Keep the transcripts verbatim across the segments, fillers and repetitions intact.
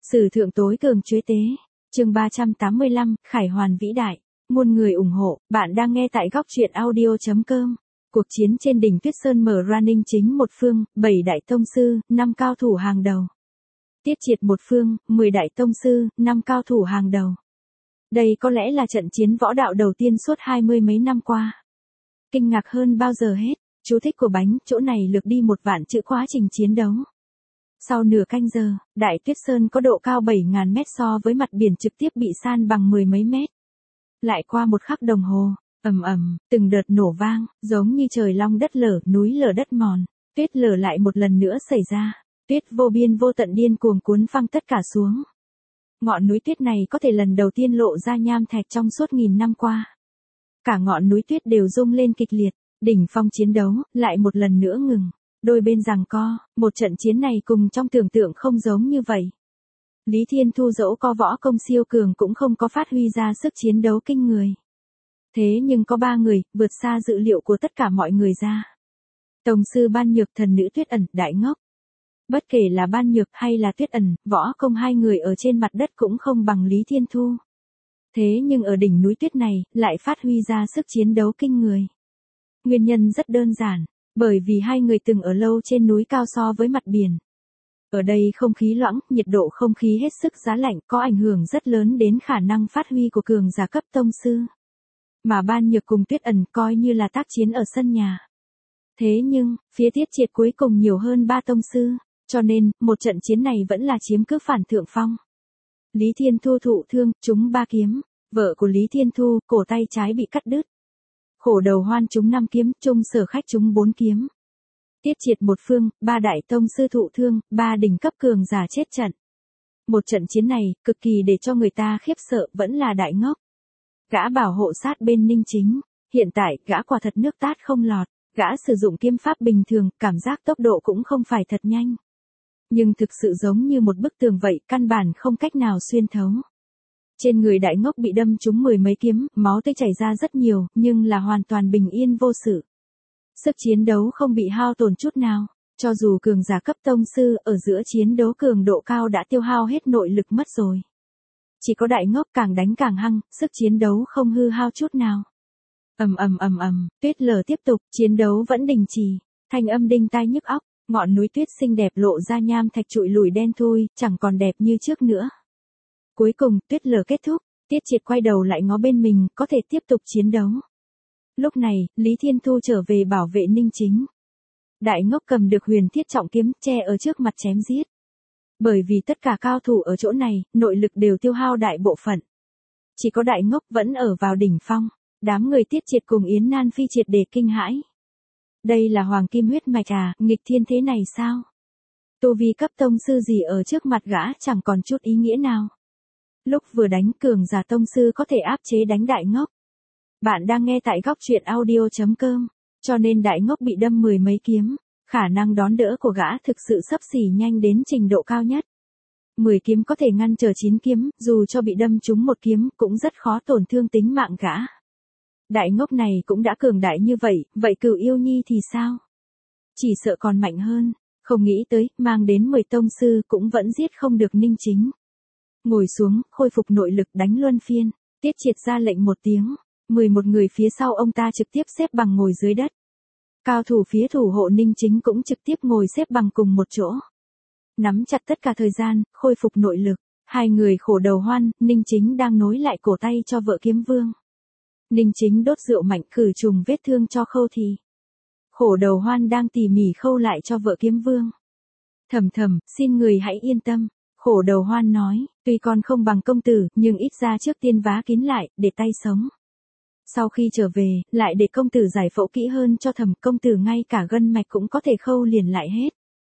Sử thượng tối cường chuế tế. Chương ba trăm tám mươi lăm, Khải Hoàn vĩ đại. Muôn người ủng hộ, bạn đang nghe tại góc truyện audio chấm com. Cuộc chiến trên đỉnh Tuyết Sơn mở running chính một phương, bảy đại tông sư, năm cao thủ hàng đầu. Tiết triệt một phương, mười đại tông sư, năm cao thủ hàng đầu. Đây có lẽ là trận chiến võ đạo đầu tiên suốt hai mươi mấy năm qua. Kinh ngạc hơn bao giờ hết, chú thích của bánh, chỗ này lược đi một vạn chữ quá trình chiến đấu. Sau nửa canh giờ, Đại Tuyết Sơn có độ cao bảy nghìn mét so với mặt biển trực tiếp bị san bằng mười mấy mét. Lại qua một khắc đồng hồ, ầm ầm, từng đợt nổ vang, giống như trời long đất lở, núi lở đất mòn, tuyết lở lại một lần nữa xảy ra, tuyết vô biên vô tận điên cuồng cuốn phăng tất cả xuống. Ngọn núi tuyết này có thể lần đầu tiên lộ ra nham thạch trong suốt nghìn năm qua. Cả ngọn núi tuyết đều rung lên kịch liệt, đỉnh phong chiến đấu, lại một lần nữa ngừng. Đôi bên giằng co, một trận chiến này cùng trong tưởng tượng không giống như vậy. Lý Thiên Thu dẫu có võ công siêu cường cũng không có phát huy ra sức chiến đấu kinh người. Thế nhưng có ba người, vượt xa dự liệu của tất cả mọi người ra. Tổng sư Ban Nhược, thần nữ Tuyết Ẩn, Đại Ngốc. Bất kể là Ban Nhược hay là Tuyết Ẩn, võ công hai người ở trên mặt đất cũng không bằng Lý Thiên Thu. Thế nhưng ở đỉnh núi tuyết này, lại phát huy ra sức chiến đấu kinh người. Nguyên nhân rất đơn giản. Bởi vì hai người từng ở lâu trên núi cao so với mặt biển. Ở đây không khí loãng, nhiệt độ không khí hết sức giá lạnh, có ảnh hưởng rất lớn đến khả năng phát huy của cường giả cấp tông sư. Mà Ban Nhược cùng Tuyết Ẩn coi như là tác chiến ở sân nhà. Thế nhưng, phía Tiết Triệt cuối cùng nhiều hơn ba tông sư, cho nên, một trận chiến này vẫn là chiếm cứ phản thượng phong. Lý Thiên Thu thụ thương, trúng ba kiếm, vợ của Lý Thiên Thu, cổ tay trái bị cắt đứt. Khổ Đầu Hoan trúng năm kiếm, Trung Sở Khách trúng bốn kiếm. Tiết triệt một phương, ba đại tông sư thụ thương, ba đỉnh cấp cường giả chết trận. Một trận chiến này, cực kỳ để cho người ta khiếp sợ, vẫn là Đại Ngốc. Gã bảo hộ sát bên Ninh Chính, hiện tại, gã quả thật nước tát không lọt, gã sử dụng kiếm pháp bình thường, cảm giác tốc độ cũng không phải thật nhanh. Nhưng thực sự giống như một bức tường vậy, căn bản không cách nào xuyên thấu. Trên người Đại Ngốc bị đâm trúng mười mấy kiếm, máu tươi chảy ra rất nhiều, nhưng là hoàn toàn bình yên vô sự. Sức chiến đấu không bị hao tổn chút nào, cho dù cường giả cấp tông sư ở giữa chiến đấu cường độ cao đã tiêu hao hết nội lực mất rồi. Chỉ có Đại Ngốc càng đánh càng hăng, sức chiến đấu không hư hao chút nào. Ầm ầm ầm ầm, tuyết lở tiếp tục, chiến đấu vẫn đình trì, thanh âm đinh tai nhức óc, ngọn núi tuyết xinh đẹp lộ ra nham thạch trụi lùi đen thui, chẳng còn đẹp như trước nữa. Cuối cùng, tuyết lở kết thúc, Tiết Triệt quay đầu lại ngó bên mình, có thể tiếp tục chiến đấu. Lúc này, Lý Thiên Thu trở về bảo vệ Ninh Chính. Đại Ngốc cầm được huyền thiết trọng kiếm, che ở trước mặt chém giết. Bởi vì tất cả cao thủ ở chỗ này, nội lực đều tiêu hao đại bộ phận. Chỉ có Đại Ngốc vẫn ở vào đỉnh phong, đám người Tiết Triệt cùng Yến Nan Phi triệt để kinh hãi. Đây là hoàng kim huyết mạch à, nghịch thiên thế này sao? Tu vi cấp tông sư gì ở trước mặt gã chẳng còn chút ý nghĩa nào. Lúc vừa đánh cường giả tông sư có thể áp chế đánh Đại Ngốc. Bạn đang nghe tại góc truyện audio chấm com, cho nên Đại Ngốc bị đâm mười mấy kiếm, khả năng đón đỡ của gã thực sự xấp xỉ nhanh đến trình độ cao nhất. mười kiếm có thể ngăn trở chín kiếm, dù cho bị đâm trúng một kiếm cũng rất khó tổn thương tính mạng gã. Đại Ngốc này cũng đã cường đại như vậy, vậy Cửu Yêu Nhi thì sao? Chỉ sợ còn mạnh hơn, không nghĩ tới, mang đến mười tông sư cũng vẫn giết không được Ninh Chính. Ngồi xuống, khôi phục nội lực đánh luân phiên, Tiết Triệt ra lệnh một tiếng, mười một người phía sau ông ta trực tiếp xếp bằng ngồi dưới đất. Cao thủ phía thủ hộ Ninh Chính cũng trực tiếp ngồi xếp bằng cùng một chỗ. Nắm chặt tất cả thời gian, khôi phục nội lực, hai người Khổ Đầu Hoan, Ninh Chính đang nối lại cổ tay cho vợ Kiếm Vương. Ninh Chính đốt rượu mạnh khử trùng vết thương cho Khâu Thì. Khổ Đầu Hoan đang tỉ mỉ khâu lại cho vợ Kiếm Vương. Thầm thầm, xin người hãy yên tâm. Khổ Đầu Hoan nói, tuy con không bằng công tử, nhưng ít ra trước tiên vá kín lại, để tay sống. Sau khi trở về, lại để công tử giải phẫu kỹ hơn cho Thầm, công tử ngay cả gân mạch cũng có thể khâu liền lại hết.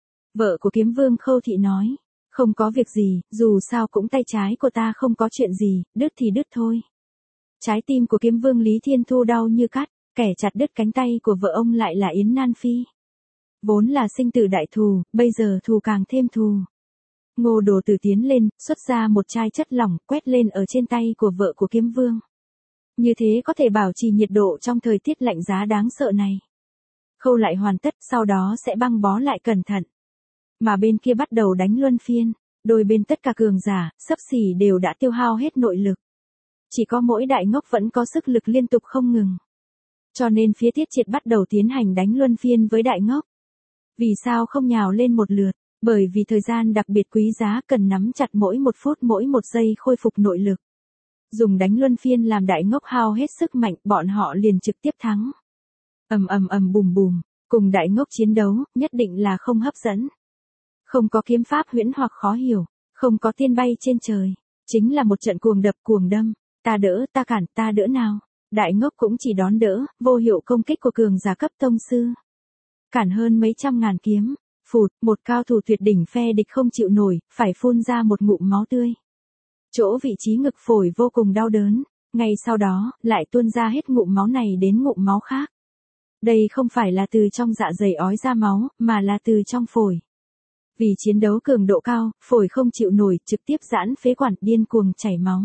Vợ của Kiếm Vương Khâu Thị nói, không có việc gì, dù sao cũng tay trái của ta không có chuyện gì, đứt thì đứt thôi. Trái tim của Kiếm Vương Lý Thiên Thu đau như cắt, kẻ chặt đứt cánh tay của vợ ông lại là Yến Nan Phi. Vốn là sinh tử đại thù, bây giờ thù càng thêm thù. Ngô Đồ Tử tiến lên, xuất ra một chai chất lỏng, quét lên ở trên tay của vợ của Kiếm Vương. Như thế có thể bảo trì nhiệt độ trong thời tiết lạnh giá đáng sợ này. Khâu lại hoàn tất, sau đó sẽ băng bó lại cẩn thận. Mà bên kia bắt đầu đánh luân phiên. Đôi bên tất cả cường giả, xấp xỉ đều đã tiêu hao hết nội lực. Chỉ có mỗi đại ngốc vẫn có sức lực liên tục không ngừng. Cho nên phía Tiết Triệt bắt đầu tiến hành đánh luân phiên với đại ngốc. Vì sao không nhào lên một lượt? Bởi vì thời gian đặc biệt quý giá cần nắm chặt mỗi một phút mỗi một giây khôi phục nội lực. Dùng đánh luân phiên làm đại ngốc hao hết sức mạnh, bọn họ liền trực tiếp thắng. Ầm ầm ầm bùm bùm, cùng đại ngốc chiến đấu, nhất định là không hấp dẫn. Không có kiếm pháp huyễn hoặc khó hiểu, không có tiên bay trên trời, chính là một trận cuồng đập cuồng đâm, ta đỡ, ta cản, ta đỡ nào. Đại ngốc cũng chỉ đón đỡ, vô hiệu công kích của cường giả cấp tông sư. Cản hơn mấy trăm ngàn kiếm, phụt, một cao thủ tuyệt đỉnh phe địch không chịu nổi, phải phun ra một ngụm máu tươi. Chỗ vị trí ngực phổi vô cùng đau đớn, ngay sau đó, lại tuôn ra hết ngụm máu này đến ngụm máu khác. Đây không phải là từ trong dạ dày ói ra máu, mà là từ trong phổi. Vì chiến đấu cường độ cao, phổi không chịu nổi, trực tiếp giãn phế quản, điên cuồng chảy máu.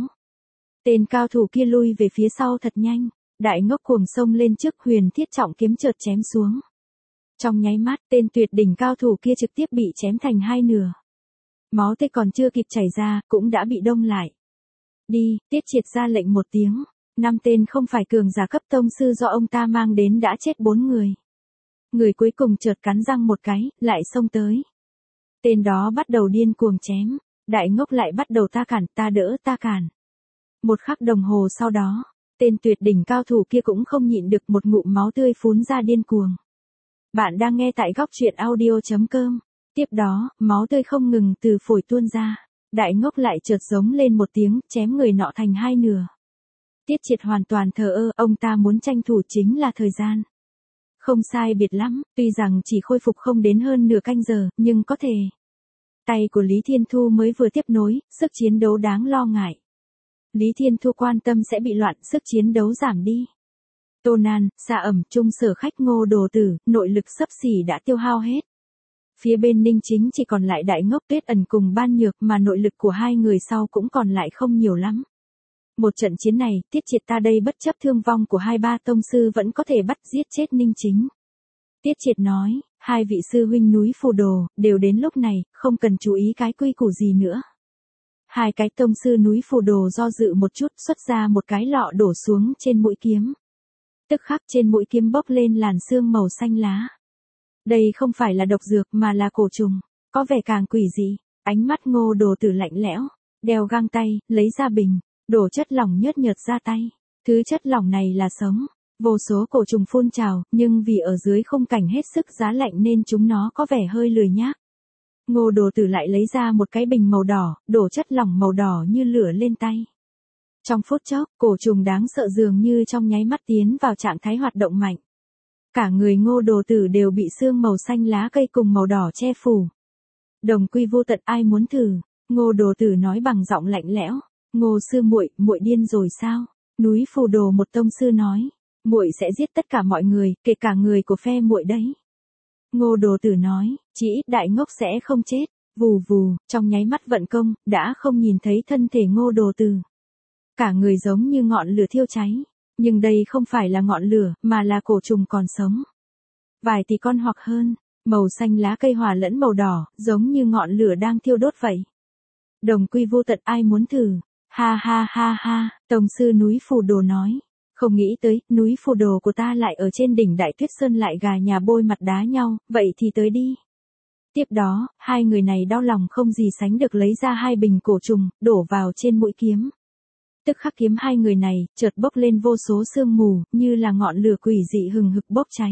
Tên cao thủ kia lui về phía sau thật nhanh, đại ngốc cuồng xông lên trước, huyền thiết trọng kiếm chợt chém xuống. Trong nháy mắt, tên tuyệt đỉnh cao thủ kia trực tiếp bị chém thành hai nửa. Máu tươi còn chưa kịp chảy ra, cũng đã bị đông lại. Đi, Tiết Triệt ra lệnh một tiếng, năm tên không phải cường giả cấp tông sư do ông ta mang đến đã chết bốn người. Người cuối cùng chợt cắn răng một cái, lại xông tới. Tên đó bắt đầu điên cuồng chém, đại ngốc lại bắt đầu ta cản, ta đỡ, ta cản. Một khắc đồng hồ sau đó, tên tuyệt đỉnh cao thủ kia cũng không nhịn được, một ngụm máu tươi phún ra điên cuồng. Bạn đang nghe tại góc truyện audio chấm com. Tiếp đó, máu tươi không ngừng từ phổi tuôn ra. Đại ngốc lại chợt giống lên một tiếng, chém người nọ thành hai nửa. Tiết Triệt hoàn toàn thờ ơ, ông ta muốn tranh thủ chính là thời gian. Không sai biệt lắm, tuy rằng chỉ khôi phục không đến hơn nửa canh giờ, nhưng có thể. Tay của Lý Thiên Thu mới vừa tiếp nối, sức chiến đấu đáng lo ngại. Lý Thiên Thu quan tâm sẽ bị loạn, sức chiến đấu giảm đi. Tô Nan, Sa Ẩm, Trung Sở Khách, Ngô Đồ Tử, nội lực xấp xỉ đã tiêu hao hết. Phía bên Ninh Chính chỉ còn lại đại ngốc, Tuyết Ẩn cùng Ban Nhược, mà nội lực của hai người sau cũng còn lại không nhiều lắm. Một trận chiến này, Tiết Triệt ta đây bất chấp thương vong của hai ba tông sư vẫn có thể bắt giết chết Ninh Chính. Tiết Triệt nói, hai vị sư huynh núi Phù Đồ, đều đến lúc này, không cần chú ý cái quy củ gì nữa. Hai cái tông sư núi Phù Đồ do dự một chút, xuất ra một cái lọ đổ xuống trên mũi kiếm. Tức khắc trên mũi kiếm bốc lên làn sương màu xanh lá. Đây không phải là độc dược mà là cổ trùng, có vẻ càng quỷ dị. Ánh mắt Ngô Đồ Tử lạnh lẽo, đeo găng tay, lấy ra bình, đổ chất lỏng nhớt nhợt ra tay. Thứ chất lỏng này là sống, vô số cổ trùng phun trào, nhưng vì ở dưới khung cảnh hết sức giá lạnh nên chúng nó có vẻ hơi lười nhác. Ngô Đồ Tử lại lấy ra một cái bình màu đỏ, đổ chất lỏng màu đỏ như lửa lên tay. Trong phút chốc, cổ trùng đáng sợ dường như trong nháy mắt tiến vào trạng thái hoạt động mạnh. Cả người Ngô Đồ Tử đều bị sương màu xanh lá cây cùng màu đỏ che phủ. Đồng quy vô tận, ai muốn thử? Ngô Đồ Tử nói bằng giọng lạnh lẽo. Ngô sư muội, muội điên rồi sao? Núi Phù Đồ một tông sư nói, muội sẽ giết tất cả mọi người, kể cả người của phe muội đấy. Ngô Đồ Tử nói, chỉ ít đại ngốc sẽ không chết. Vù vù, trong nháy mắt vận công, đã không nhìn thấy thân thể Ngô Đồ Tử. Cả người giống như ngọn lửa thiêu cháy, nhưng đây không phải là ngọn lửa, mà là cổ trùng còn sống. Vài tỷ con hoặc hơn, màu xanh lá cây hòa lẫn màu đỏ, giống như ngọn lửa đang thiêu đốt vậy. Đồng quy vô tận, ai muốn thử? Ha ha ha ha, tông sư núi Phù Đồ nói. Không nghĩ tới, núi Phù Đồ của ta lại ở trên đỉnh Đại Tuyết Sơn, lại gà nhà bôi mặt đá nhau, vậy thì tới đi. Tiếp đó, hai người này đau lòng không gì sánh được, lấy ra hai bình cổ trùng, đổ vào trên mũi kiếm. Tức khắc kiếm hai người này, chợt bốc lên vô số sương mù, như là ngọn lửa quỷ dị hừng hực bốc cháy.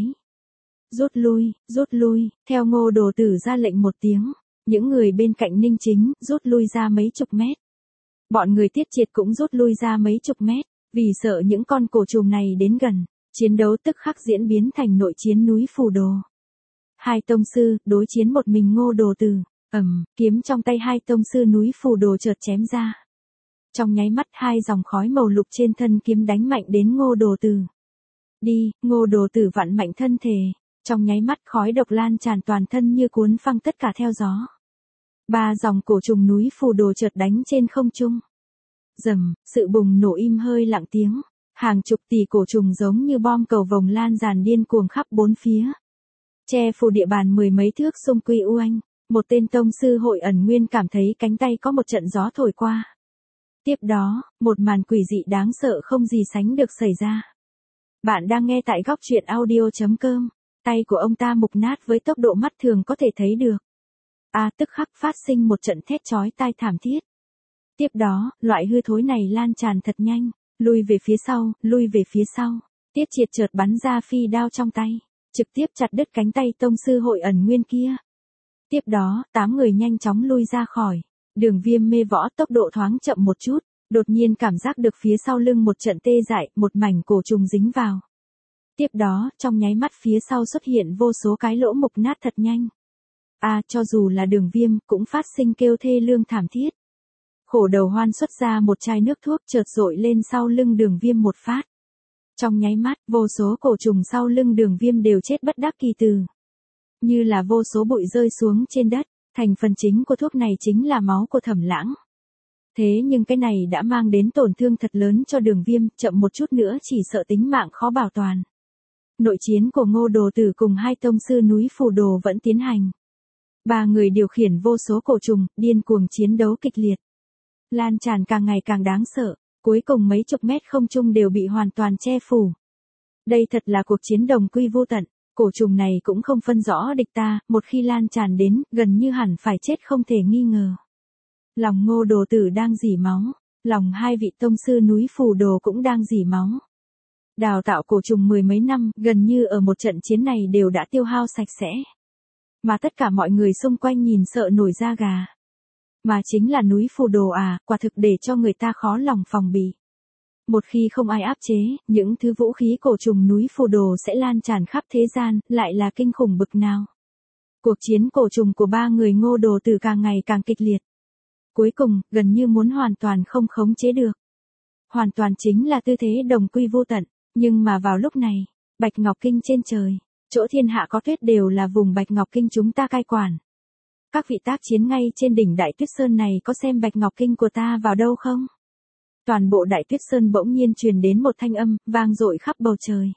Rút lui, rút lui, theo Ngô Đồ Tử ra lệnh một tiếng, những người bên cạnh Ninh Chính, rút lui ra mấy chục mét. Bọn người Tiết Triệt cũng rút lui ra mấy chục mét, vì sợ những con cổ trùng này đến gần, chiến đấu tức khắc diễn biến thành nội chiến núi Phù Đồ. Hai tông sư, đối chiến một mình Ngô Đồ Tử, ầm, kiếm trong tay hai tông sư núi Phù Đồ chợt chém ra. Trong nháy mắt hai dòng khói màu lục trên thân kiếm đánh mạnh đến Ngô Đồ Tử. Đi, Ngô Đồ Tử vặn mạnh thân thể, trong nháy mắt khói độc lan tràn toàn thân như cuốn phăng tất cả theo gió. Ba dòng cổ trùng núi Phù Đồ chợt đánh trên không trung. Rầm, sự bùng nổ im hơi lặng tiếng, hàng chục tỷ cổ trùng giống như bom cầu vồng lan tràn điên cuồng khắp bốn phía. Che phủ địa bàn mười mấy thước xung quy u anh, Một tên tông sư hội ẩn nguyên cảm thấy cánh tay có một trận gió thổi qua. Tiếp đó, một màn quỷ dị đáng sợ không gì sánh được xảy ra. Bạn đang nghe tại góc truyện audio.com. Tay của ông ta mục nát với tốc độ mắt thường có thể thấy được. A tức khắc phát sinh một trận thét chói tai thảm thiết. Tiếp đó, loại hư thối này lan tràn thật nhanh, lui về phía sau, lui về phía sau. Tiết Triệt chợt bắn ra phi đao trong tay, trực tiếp chặt đứt cánh tay tông sư hội ẩn nguyên kia. Tiếp đó, tám người nhanh chóng lui ra khỏi. Đường Viêm mê võ tốc độ thoáng chậm một chút, đột nhiên cảm giác được phía sau lưng một trận tê dại, một mảnh cổ trùng dính vào. Tiếp đó, trong nháy mắt phía sau xuất hiện vô số cái lỗ mục nát thật nhanh. À, cho dù là Đường Viêm, cũng phát sinh kêu thê lương thảm thiết. Khổ đầu Hoan xuất ra một chai nước thuốc chợt dội lên sau lưng Đường Viêm một phát. Trong nháy mắt, vô số cổ trùng sau lưng Đường Viêm đều chết bất đắc kỳ từ. Như là vô số bụi rơi xuống trên đất, thành phần chính của thuốc này chính là máu của Thẩm Lãng. Thế nhưng cái này đã mang đến tổn thương thật lớn cho Đường Viêm, chậm một chút nữa chỉ sợ tính mạng khó bảo toàn. Nội chiến của Ngô Đồ Tử cùng hai tông sư núi Phù Đồ vẫn tiến hành. Ba người điều khiển vô số cổ trùng, điên cuồng chiến đấu kịch liệt. Lan tràn càng ngày càng đáng sợ, cuối cùng mấy chục mét không trung đều bị hoàn toàn che phủ. Đây thật là cuộc chiến đồng quy vô tận, cổ trùng này cũng không phân rõ địch ta, một khi lan tràn đến, gần như hẳn phải chết không thể nghi ngờ. Lòng Ngô Đồ Tử đang rỉ máu, lòng hai vị tông sư núi Phù Đồ cũng đang rỉ máu. Đào tạo cổ trùng mười mấy năm, gần như ở một trận chiến này đều đã tiêu hao sạch sẽ. Mà tất cả mọi người xung quanh nhìn sợ nổi da gà. Mà chính là núi Phù Đồ à, quả thực để cho người ta khó lòng phòng bị. Một khi không ai áp chế, những thứ vũ khí cổ trùng núi Phù Đồ sẽ lan tràn khắp thế gian, lại là kinh khủng bực nào. Cuộc chiến cổ trùng của ba người Ngô Đồ Tử càng ngày càng kịch liệt. Cuối cùng, gần như muốn hoàn toàn không khống chế được. Hoàn toàn chính là tư thế đồng quy vô tận, nhưng mà vào lúc này, Bạch Ngọc Kinh trên trời, chỗ thiên hạ có tuyết đều là vùng Bạch Ngọc Kinh chúng ta cai quản. Các vị tác chiến ngay trên đỉnh Đại Tuyết Sơn này có xem Bạch Ngọc Kinh của ta vào đâu không? Toàn bộ Đại Tuyết Sơn bỗng nhiên truyền đến một thanh âm, vang dội khắp bầu trời.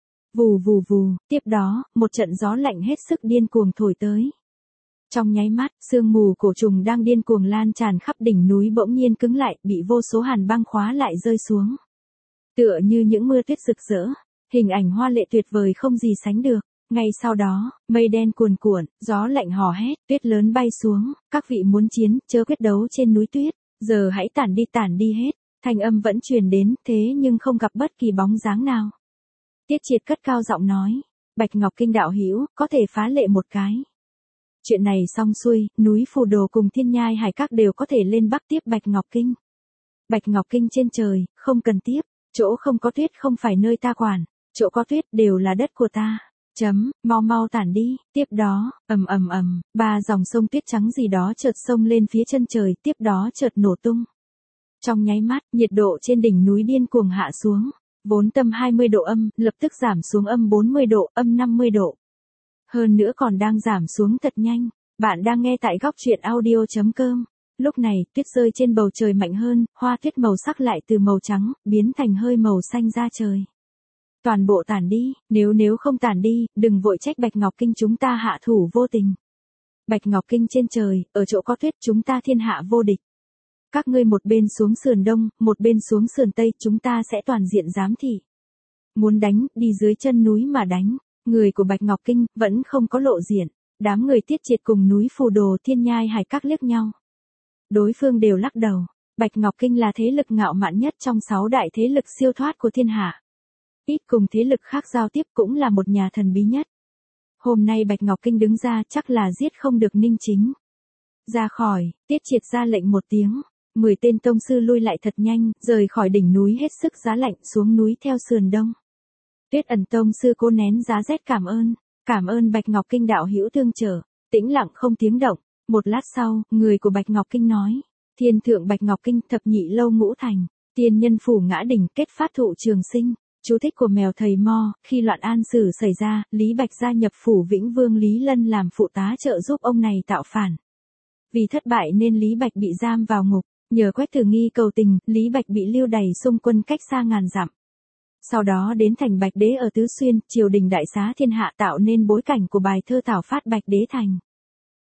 Vù vù vù, tiếp đó, một trận gió lạnh hết sức điên cuồng thổi tới. Trong nháy mắt, sương mù cổ trùng đang điên cuồng lan tràn khắp đỉnh núi bỗng nhiên cứng lại, bị vô số hàn băng khóa lại rơi xuống. Tựa như những mưa tuyết rực rỡ, hình ảnh hoa lệ tuyệt vời không gì sánh được. Ngay sau đó, mây đen cuồn cuộn, gió lạnh hò hét, tuyết lớn bay xuống, các vị muốn chiến, chớ quyết đấu trên núi tuyết, giờ hãy tản đi tản đi hết. Thanh âm vẫn truyền đến, thế nhưng không gặp bất kỳ bóng dáng nào. Tiết Triệt cất cao giọng nói, Bạch Ngọc Kinh đạo hữu, có thể phá lệ một cái. Chuyện này xong xuôi, núi Phù Đồ cùng Thiên Nhai Hải Các đều có thể lên bắc tiếp Bạch Ngọc Kinh. Bạch Ngọc Kinh trên trời, không cần tiếp, chỗ không có tuyết không phải nơi ta quản, chỗ có tuyết đều là đất của ta. Chấm, mau mau tản đi, tiếp đó, ầm ầm ầm, ba dòng sông tuyết trắng gì đó chợt sông lên phía chân trời, tiếp đó chợt nổ tung. Trong nháy mắt, nhiệt độ trên đỉnh núi điên cuồng hạ xuống, vốn tâm hai mươi độ âm, lập tức giảm xuống âm bốn mươi độ, âm năm mươi độ. Hơn nữa còn đang giảm xuống thật nhanh. Bạn đang nghe tại góc truyện audio.com. Lúc này, tuyết rơi trên bầu trời mạnh hơn, hoa tuyết màu sắc lại từ màu trắng, biến thành hơi màu xanh ra trời. Toàn bộ tản đi, nếu nếu không tản đi, đừng vội trách Bạch Ngọc Kinh chúng ta hạ thủ vô tình. Bạch Ngọc Kinh trên trời, ở chỗ có tuyết chúng ta thiên hạ vô địch. Các ngươi một bên xuống sườn đông, một bên xuống sườn tây, chúng ta sẽ toàn diện giám thị. Muốn đánh, đi dưới chân núi mà đánh. Người của Bạch Ngọc Kinh vẫn không có lộ diện. Đám người Tiết Triệt cùng núi Phù Đồ Thiên Nhai Hải Các liếc nhau. Đối phương đều lắc đầu. Bạch Ngọc Kinh là thế lực ngạo mạn nhất trong sáu đại thế lực siêu thoát của thiên hạ. Ít cùng thế lực khác giao tiếp cũng là một nhà thần bí nhất. Hôm nay Bạch Ngọc Kinh đứng ra chắc là giết không được Ninh Chính. Ra khỏi, Tiết Triệt ra lệnh một tiếng. Mười tên tông sư lui lại thật nhanh, rời khỏi đỉnh núi hết sức giá lạnh xuống núi theo sườn đông. Tuyết Ẩn tông sư cố nén giá rét cảm ơn, cảm ơn Bạch Ngọc Kinh đạo hữu tương trợ, tĩnh lặng không tiếng động. Một lát sau, người của Bạch Ngọc Kinh nói, Thiên thượng Bạch Ngọc Kinh thập nhị lâu ngũ thành, tiên nhân phủ ngã đỉnh kết phát thụ trường sinh. Chú thích của mèo thầy Mo, khi loạn an sử xảy ra, Lý Bạch gia nhập phủ Vĩnh Vương Lý Lân làm phụ tá trợ giúp ông này tạo phản. Vì thất bại nên Lý Bạch bị giam vào ngục, nhờ Quách Tử Nghi cầu tình, Lý Bạch bị lưu đày xung quân cách xa ngàn dặm. Sau đó đến thành Bạch Đế ở Tứ Xuyên, triều đình đại xá thiên hạ tạo nên bối cảnh của bài thơ Thảo Phát Bạch Đế Thành.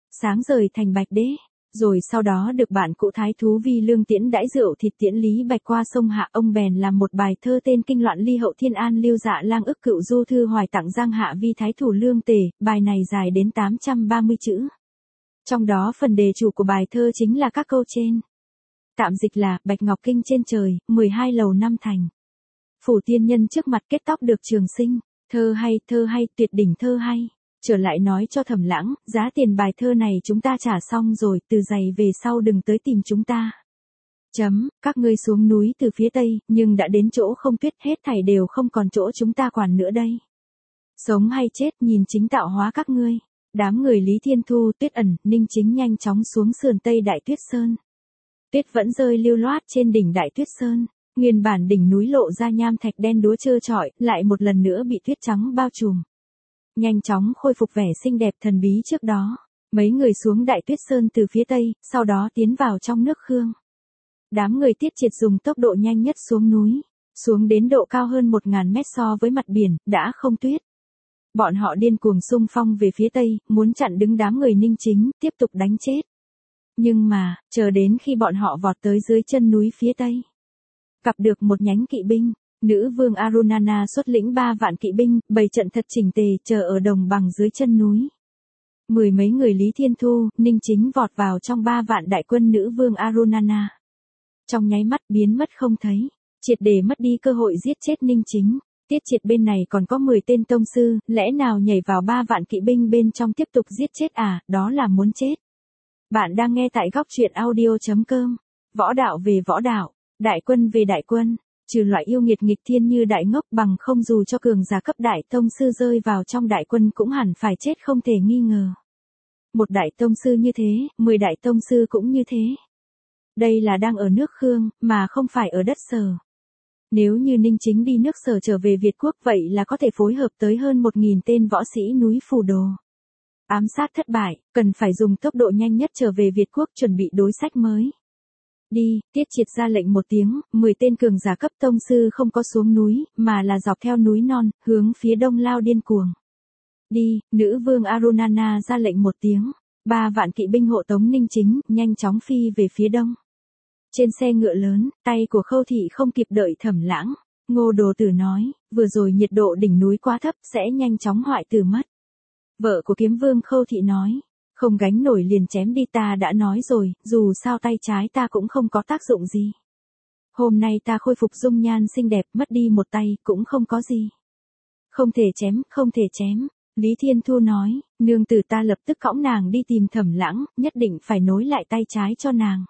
sáng rời thành Bạch Đế. Rồi sau đó được bạn cũ thái thú Vi Lương tiễn đãi rượu thịt tiễn Lý Bạch qua sông Hạ, ông bèn làm một bài thơ tên Kinh Loạn Ly Hậu Thiên An Lưu Dạ Lang ức cựu du thư hoài tặng Giang Hạ Vi Thái thủ Lương Tề, bài này dài đến tám trăm ba mươi chữ. Trong đó phần đề chủ của bài thơ chính là các câu trên. Tạm dịch là, Bạch Ngọc Kinh trên trời, mười hai lầu năm thành. Phủ tiên nhân trước mặt kết tóc được trường sinh, thơ hay, thơ hay, tuyệt đỉnh thơ hay. Trở lại nói cho Thẩm Lãng, giá tiền bài thơ này chúng ta trả xong rồi, từ giày về sau đừng tới tìm chúng ta. Chấm, các ngươi xuống núi từ phía tây, nhưng đã đến chỗ không tuyết hết thảy đều không còn chỗ chúng ta quản nữa đây. Sống hay chết nhìn chính tạo hóa các ngươi. Đám người Lý Thiên Thu, Tuyết Ẩn, Ninh Chính nhanh chóng xuống sườn tây Đại Tuyết Sơn. Tuyết vẫn rơi lưu loát trên đỉnh Đại Tuyết Sơn, nguyên bản đỉnh núi lộ ra nham thạch đen đúa trơ trọi, lại một lần nữa bị tuyết trắng bao trùm. Nhanh chóng khôi phục vẻ xinh đẹp thần bí trước đó. Mấy người xuống Đại Tuyết Sơn từ phía tây, sau đó tiến vào trong nước Khương. Đám người Tiết Triệt dùng tốc độ nhanh nhất xuống núi, xuống đến độ cao hơn một nghìn mét so với mặt biển, đã không tuyết. Bọn họ điên cuồng xung phong về phía tây, muốn chặn đứng đám người Ninh Chính, tiếp tục đánh chết. Nhưng mà, chờ đến khi bọn họ vọt tới dưới chân núi phía tây, gặp được một nhánh kỵ binh. Nữ vương Arunana xuất lĩnh ba vạn kỵ binh, bày trận thật chỉnh tề, chờ ở đồng bằng dưới chân núi. Mười mấy người Lý Thiên Thu, Ninh Chính vọt vào trong ba vạn đại quân nữ vương Arunana. Trong nháy mắt biến mất không thấy, triệt để mất đi cơ hội giết chết Ninh Chính. Tiết Triệt bên này còn có mười tên tông sư, lẽ nào nhảy vào ba vạn kỵ binh bên trong tiếp tục giết chết à, đó là muốn chết. Bạn đang nghe tại góc truyện audio chấm com, võ đạo về võ đạo, đại quân về đại quân. Trừ loại yêu nghiệt nghịch thiên như đại ngốc, bằng không dù cho cường giả cấp đại tông sư rơi vào trong đại quân cũng hẳn phải chết không thể nghi ngờ. Một đại tông sư như thế, mười đại tông sư cũng như thế. Đây là đang ở nước Khương, mà không phải ở đất Sở. Nếu như Ninh Chính đi nước Sở trở về Việt Quốc vậy là có thể phối hợp tới hơn một nghìn tên võ sĩ núi Phù Đồ. Ám sát thất bại, cần phải dùng tốc độ nhanh nhất trở về Việt Quốc chuẩn bị đối sách mới. Đi, Tiết Triệt ra lệnh một tiếng, mười tên cường giả cấp tông sư không có xuống núi, mà là dọc theo núi non, hướng phía đông lao điên cuồng. Đi, nữ vương Arunana ra lệnh một tiếng, ba vạn kỵ binh hộ tống Ninh Chính, nhanh chóng phi về phía đông. Trên xe ngựa lớn, tay của Khâu Thị không kịp đợi Thẩm Lãng, Ngô Đồ Tử nói, vừa rồi nhiệt độ đỉnh núi quá thấp, sẽ nhanh chóng hoại tử mất. Vợ của Kiếm Vương Khâu Thị nói, không gánh nổi liền chém đi, ta đã nói rồi, dù sao tay trái ta cũng không có tác dụng gì. Hôm nay ta khôi phục dung nhan xinh đẹp, mất đi một tay, cũng không có gì. Không thể chém, không thể chém. Lý Thiên Thu nói, nương tử ta lập tức cõng nàng đi tìm Thẩm Lãng, nhất định phải nối lại tay trái cho nàng.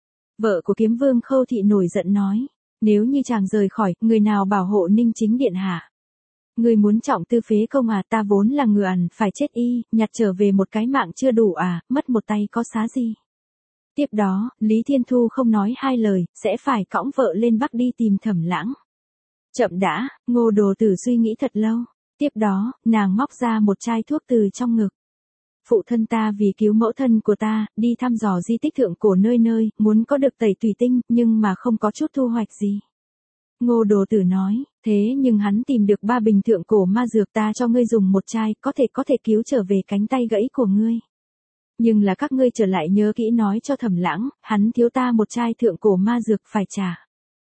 Vợ của Kiếm Vương Khâu Thị nổi giận nói, nếu như chàng rời khỏi, người nào bảo hộ Ninh Chính điện hạ? Người muốn trọng tư phế công à, ta vốn là người ẩn phải chết y, nhặt trở về một cái mạng chưa đủ à, mất một tay có xá gì. Tiếp đó, Lý Thiên Thu không nói hai lời, sẽ phải cõng vợ lên Bắc đi tìm Thẩm Lãng. Chậm đã, Ngô Đồ Tử suy nghĩ thật lâu. Tiếp đó, nàng móc ra một chai thuốc từ trong ngực. Phụ thân ta vì cứu mẫu thân của ta, đi thăm dò di tích thượng cổ nơi nơi, muốn có được tẩy tùy tinh, nhưng mà không có chút thu hoạch gì. Ngô Đồ Tử nói, thế nhưng hắn tìm được ba bình thượng cổ ma dược, ta cho ngươi dùng một chai, có thể có thể cứu trở về cánh tay gãy của ngươi. Nhưng là các ngươi trở lại nhớ kỹ nói cho Thẩm Lãng, hắn thiếu ta một chai thượng cổ ma dược phải trả.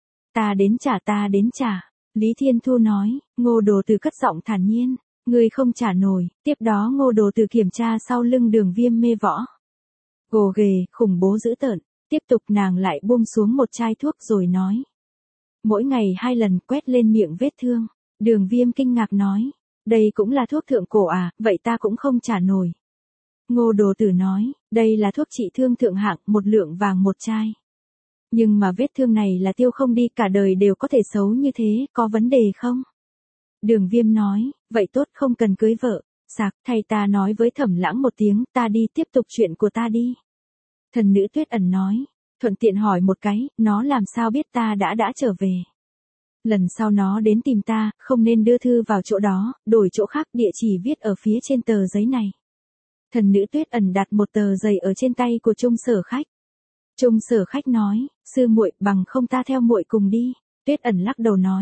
Ta đến trả, ta đến trả. Lý Thiên Thu nói, Ngô Đồ Tử cất giọng thản nhiên, ngươi không trả nổi. Tiếp đó Ngô Đồ Tử kiểm tra sau lưng Đường Viêm mê võ. Gồ ghề, khủng bố dữ tợn. Tiếp tục nàng lại buông xuống một chai thuốc rồi nói. Mỗi ngày hai lần quét lên miệng vết thương. Đường Viêm kinh ngạc nói, đây cũng là thuốc thượng cổ à, vậy ta cũng không trả nổi. Ngô Đồ Tử nói, đây là thuốc trị thương thượng hạng, một lượng vàng một chai. Nhưng mà vết thương này là tiêu không đi, cả đời đều có thể xấu như thế, có vấn đề không? Đường Viêm nói, vậy tốt, không cần cưới vợ. Sạc, thay ta nói với Thẩm Lãng một tiếng, ta đi tiếp tục chuyện của ta đi. Thần nữ Tuyết Ẩn nói, thuận tiện hỏi một cái, nó làm sao biết ta đã đã trở về. Lần sau nó đến tìm ta, không nên đưa thư vào chỗ đó, đổi chỗ khác, địa chỉ viết ở phía trên tờ giấy này. Thần nữ Tuyết Ẩn đặt một tờ giấy ở trên tay của Trung Sở Khách. Trung Sở Khách nói, sư muội, bằng không ta theo muội cùng đi. Tuyết Ẩn lắc đầu nói,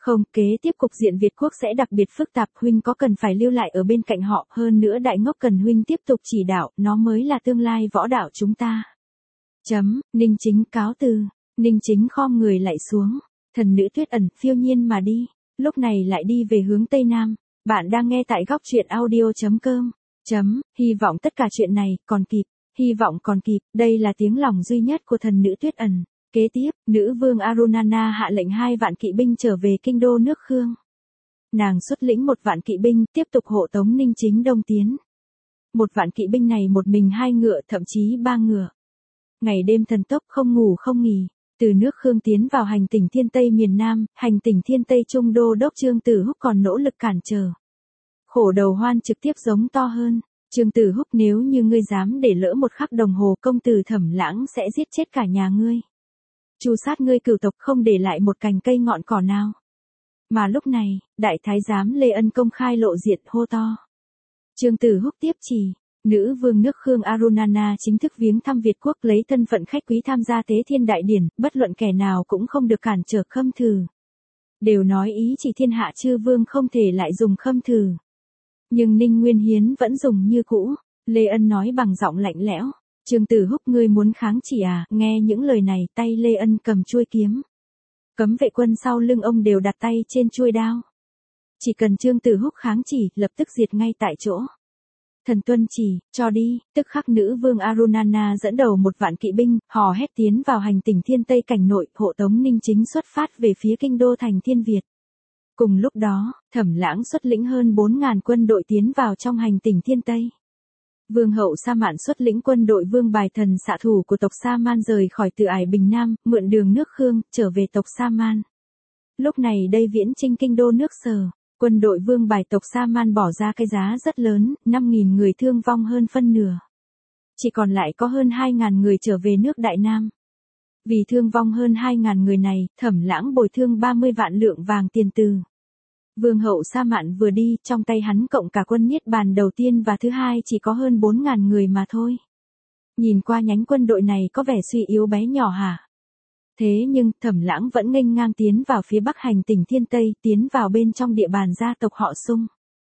Không, kế tiếp cục diện Việt quốc sẽ đặc biệt phức tạp, huynh có cần phải lưu lại ở bên cạnh họ, hơn nữa đại ngốc cần huynh tiếp tục chỉ đạo, nó mới là tương lai võ đạo chúng ta. Chấm, Ninh Chính cáo từ, Ninh Chính khom người lại xuống, thần nữ Tuyết Ẩn phiêu nhiên mà đi, lúc này lại đi về hướng Tây Nam, bạn đang nghe tại góc truyện audio.com. Chấm, hy vọng tất cả chuyện này, còn kịp, hy vọng còn kịp, đây là tiếng lòng duy nhất của thần nữ Tuyết Ẩn. Kế tiếp, nữ vương Arunana hạ lệnh hai vạn kỵ binh trở về kinh đô nước Khương. Nàng xuất lĩnh một vạn kỵ binh, tiếp tục hộ tống Ninh Chính đông tiến. Một vạn kỵ binh này một mình hai ngựa, thậm chí ba ngựa. Ngày đêm thần tốc không ngủ không nghỉ, từ nước Khương tiến vào hành tỉnh Thiên Tây miền Nam, hành tỉnh Thiên Tây Trung đô đốc Trương Tử Húc còn nỗ lực cản trở. Khổ đầu hoan trực tiếp giống to hơn. Trương Tử Húc, nếu như ngươi dám để lỡ một khắc đồng hồ, công tử Thẩm Lãng sẽ giết chết cả nhà ngươi. Chu sát ngươi cửu tộc, không để lại một cành cây ngọn cỏ nào. Mà lúc này, đại thái giám Lê Ân công khai lộ diện hô to. Trương Tử Húc tiếp chỉ, nữ vương nước Khương Arunana chính thức viếng thăm Việt quốc, lấy thân phận khách quý tham gia Tế Thiên đại điển, bất luận kẻ nào cũng không được cản trở Khâm Thử. Đều nói ý chỉ thiên hạ chư vương không thể lại dùng Khâm Thử. Nhưng Ninh Nguyên Hiến vẫn dùng như cũ, Lê Ân nói bằng giọng lạnh lẽo. Trương Tử Húc, ngươi muốn kháng chỉ à? Nghe những lời này, tay Lê Ân cầm chuôi kiếm. Cấm vệ quân sau lưng ông đều đặt tay trên chuôi đao. Chỉ cần Trương Tử Húc kháng chỉ, lập tức diệt ngay tại chỗ. Thần tuân chỉ, cho đi, tức khắc nữ vương Arunana dẫn đầu một vạn kỵ binh, hò hét tiến vào hành tỉnh Thiên Tây cảnh nội, hộ tống Ninh Chính xuất phát về phía kinh đô thành Thiên Việt. Cùng lúc đó, Thẩm Lãng xuất lĩnh hơn bốn ngàn quân đội tiến vào trong hành tỉnh Thiên Tây. Vương hậu Sa Mạn xuất lĩnh quân đội Vương Bài Thần xạ thủ của tộc Sa Man rời khỏi Từ Ải Bình Nam, mượn đường nước Khương, trở về tộc Sa Man. Lúc này đây viễn chinh kinh đô nước Sở, quân đội Vương Bài tộc Sa Man bỏ ra cái giá rất lớn, năm nghìn người thương vong hơn phân nửa. Chỉ còn lại có hơn hai ngàn người trở về nước Đại Nam. Vì thương vong hơn hai ngàn người này, Thẩm Lãng bồi thương ba mươi vạn lượng vàng tiền từ. Vương hậu Sa Mạn vừa đi, trong tay hắn cộng cả quân Niết Bàn đầu tiên và thứ hai chỉ có hơn bốn ngàn người mà thôi. Nhìn qua nhánh quân đội này có vẻ suy yếu bé nhỏ hả? Thế nhưng, Thẩm Lãng vẫn nghênh ngang tiến vào phía bắc hành tỉnh Thiên Tây, tiến vào bên trong địa bàn gia tộc họ Sung.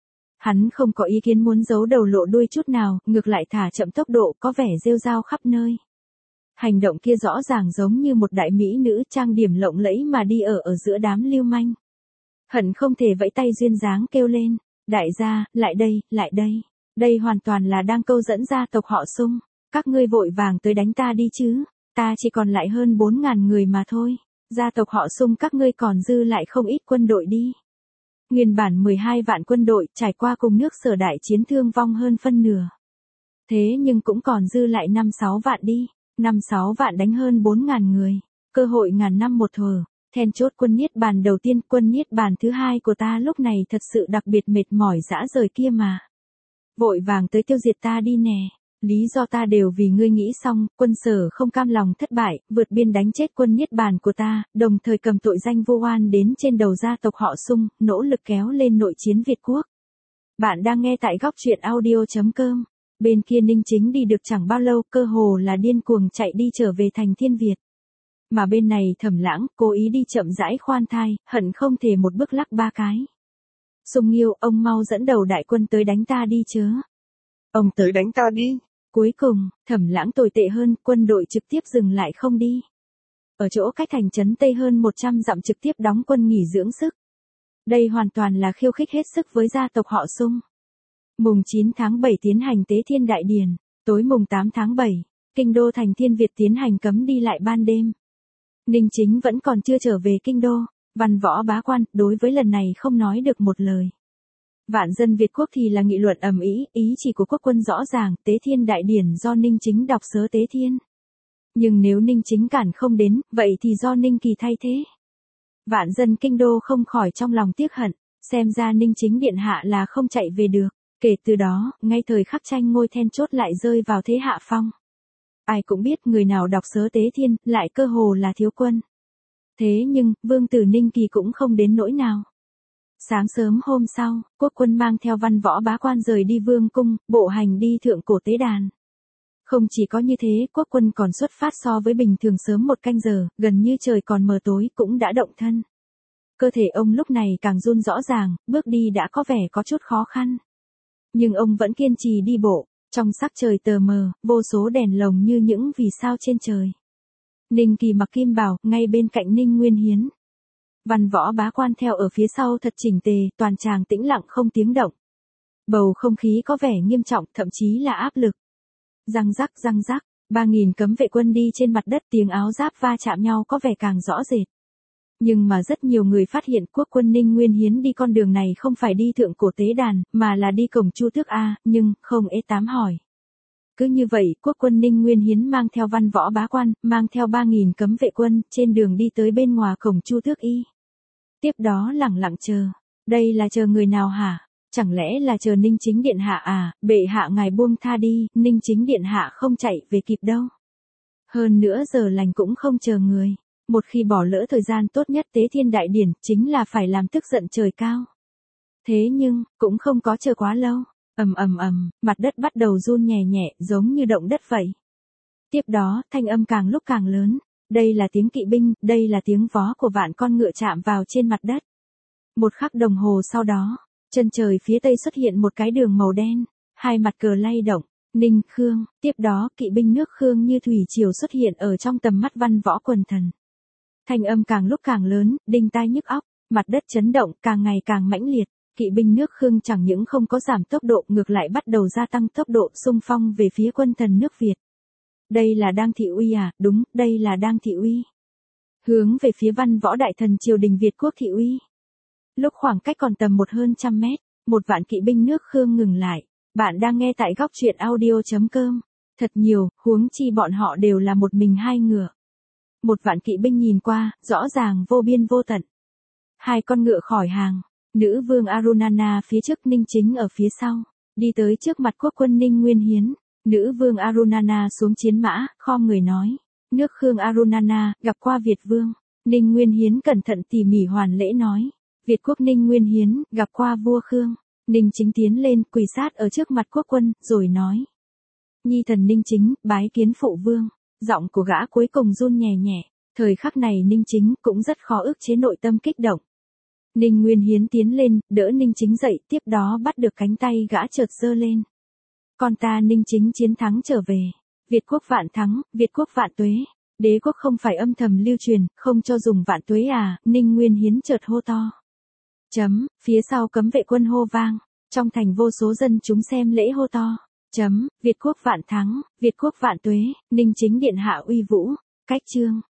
Hắn không có ý kiến muốn giấu đầu lộ đuôi chút nào, ngược lại thả chậm tốc độ, có vẻ rêu rao khắp nơi. Hành động kia rõ ràng giống như một đại mỹ nữ trang điểm lộng lẫy mà đi ở ở giữa đám lưu manh. Hận không thể vẫy tay duyên dáng kêu lên, đại gia, lại đây, lại đây. Đây hoàn toàn là đang câu dẫn gia tộc họ Sung. Các ngươi vội vàng tới đánh ta đi chứ, ta chỉ còn lại hơn bốn ngàn người mà thôi. Gia tộc họ Sung các ngươi còn dư lại không ít quân đội đi. Nguyên bản mười hai vạn quân đội trải qua cùng nước Sở đại chiến thương vong hơn phân nửa. Thế nhưng cũng còn dư lại năm sáu vạn đi, năm sáu vạn đánh hơn bốn ngàn người. Cơ hội ngàn năm một thở. Then chốt quân Niết Bàn đầu tiên, quân Niết Bàn thứ hai của ta lúc này thật sự đặc biệt mệt mỏi dã rời kia mà. Vội vàng tới tiêu diệt ta đi nè, lý do ta đều vì ngươi nghĩ xong, quân Sở không cam lòng thất bại, vượt biên đánh chết quân Niết Bàn của ta, đồng thời cầm tội danh vu oan đến trên đầu gia tộc họ Sung, nỗ lực kéo lên nội chiến Việt quốc. Bạn đang nghe tại góc truyện audio.com, bên kia Ninh Chính đi được chẳng bao lâu, cơ hồ là điên cuồng chạy đi trở về thành Thiên Việt. Mà bên này Thẩm Lãng, cố ý đi chậm rãi khoan thai, hận không thể một bước lắc ba cái. Sung Nghiêu, ông mau dẫn đầu đại quân tới đánh ta đi chớ. Ông tới đánh ta đi. Cuối cùng, Thẩm Lãng tồi tệ hơn, quân đội trực tiếp dừng lại không đi. Ở chỗ cách thành trấn Tây hơn một trăm dặm trực tiếp đóng quân nghỉ dưỡng sức. Đây hoàn toàn là khiêu khích hết sức với gia tộc họ Sung. Mùng chín tháng bảy tiến hành Tế Thiên đại điển, tối mùng tám tháng bảy, kinh đô thành Thiên Việt tiến hành cấm đi lại ban đêm. Ninh Chính vẫn còn chưa trở về kinh đô, văn võ bá quan, đối với lần này không nói được một lời. Vạn dân Việt quốc thì là nghị luận ầm ĩ, ý chỉ của quốc quân rõ ràng, Tế Thiên đại điển do Ninh Chính đọc sớ Tế Thiên. Nhưng nếu Ninh Chính cản không đến, vậy thì do Ninh Kỳ thay thế. Vạn dân kinh đô không khỏi trong lòng tiếc hận, xem ra Ninh Chính điện hạ là không chạy về được. Kể từ đó, ngay thời khắc tranh ngôi then chốt lại rơi vào thế hạ phong. Ai cũng biết người nào đọc sớ Tế Thiên, lại cơ hồ là thiếu quân. Thế nhưng, vương tử Ninh Kỳ cũng không đến nỗi nào. Sáng sớm hôm sau, quốc quân mang theo văn võ bá quan rời đi vương cung, bộ hành đi thượng cổ tế đàn. Không chỉ có như thế, quốc quân còn xuất phát so với bình thường sớm một canh giờ, gần như trời còn mờ tối cũng đã động thân. Cơ thể ông lúc này càng run rõ ràng, bước đi đã có vẻ có chút khó khăn. Nhưng ông vẫn kiên trì đi bộ, trong sắc trời tờ mờ, vô số đèn lồng như những vì sao trên trời. Ninh Kỳ mặc kim bào, ngay bên cạnh Ninh Nguyên Hiến. Văn Võ bá quan theo ở phía sau thật chỉnh tề, toàn tràng tĩnh lặng không tiếng động. Bầu không khí có vẻ nghiêm trọng, thậm chí là áp lực. Răng rắc răng rắc, ba nghìn cấm vệ quân đi trên mặt đất, tiếng áo giáp va chạm nhau có vẻ càng rõ rệt. Nhưng mà rất nhiều người phát hiện quốc quân Ninh Nguyên Hiến đi con đường này không phải đi thượng cổ tế đàn, mà là đi cổng Chu Tước A, nhưng, không ế tám hỏi. Cứ như vậy, quốc quân Ninh Nguyên Hiến mang theo văn võ bá quan, mang theo ba nghìn cấm vệ quân, trên đường đi tới bên ngoài cổng Chu Tước Y. Tiếp đó lẳng lặng chờ. Đây là chờ người nào hả? Chẳng lẽ là chờ Ninh Chính Điện Hạ à, bệ hạ ngài buông tha đi, Ninh Chính Điện Hạ không chạy về kịp đâu. Hơn nữa giờ lành cũng không chờ người. Một khi bỏ lỡ thời gian tốt nhất tế thiên đại điển, chính là phải làm tức giận trời cao. Thế nhưng, cũng không có chờ quá lâu. Ầm ầm ầm, mặt đất bắt đầu run nhẹ nhẹ, giống như động đất vậy. Tiếp đó, thanh âm càng lúc càng lớn. Đây là tiếng kỵ binh, đây là tiếng vó của vạn con ngựa chạm vào trên mặt đất. Một khắc đồng hồ sau đó, chân trời phía tây xuất hiện một cái đường màu đen, hai mặt cờ lay động, Ninh Khương, tiếp đó kỵ binh nước Khương như thủy triều xuất hiện ở trong tầm mắt văn võ quần thần. Thanh âm càng lúc càng lớn, đinh tai nhức óc, mặt đất chấn động càng ngày càng mãnh liệt, kỵ binh nước Khương chẳng những không có giảm tốc độ, ngược lại bắt đầu gia tăng tốc độ xung phong về phía quân thần nước Việt. Đây là đang thị uy à? Đúng, đây là đang thị uy. Hướng về phía văn võ đại thần triều đình Việt quốc thị uy. Lúc khoảng cách còn tầm một hơn trăm mét, một vạn kỵ binh nước Khương ngừng lại. Bạn đang nghe tại góc truyện audio chấm com. Thật nhiều, huống chi bọn họ đều là một mình hai ngựa. Một vạn kỵ binh nhìn qua, rõ ràng vô biên vô tận. Hai con ngựa khỏi hàng, nữ vương Arunana phía trước, Ninh Chính ở phía sau, đi tới trước mặt quốc quân Ninh Nguyên Hiến. Nữ vương Arunana xuống chiến mã, khom người nói. Nước Khương Arunana, gặp qua Việt vương. Ninh Nguyên Hiến cẩn thận tỉ mỉ hoàn lễ nói. Việt quốc Ninh Nguyên Hiến, gặp qua vua Khương. Ninh Chính tiến lên, quỳ sát ở trước mặt quốc quân, rồi nói. Nhi thần Ninh Chính, bái kiến phụ vương. Giọng của gã cuối cùng run nhẹ nhẹ. Thời khắc này Ninh Chính cũng rất khó ức chế nội tâm kích động. Ninh Nguyên Hiến tiến lên, đỡ Ninh Chính dậy, tiếp đó bắt được cánh tay gã chợt giơ lên. Con ta Ninh Chính chiến thắng trở về. Việt quốc vạn thắng, Việt quốc vạn tuế. Đế quốc không phải âm thầm lưu truyền, không cho dùng vạn tuế à, Ninh Nguyên Hiến chợt hô to. Chấm, phía sau cấm vệ quân hô vang. Trong thành vô số dân chúng xem lễ hô to. Chấm, Việt quốc vạn thắng, Việt quốc vạn tuế, Ninh Chính Điện Hạ uy vũ. Cách chương.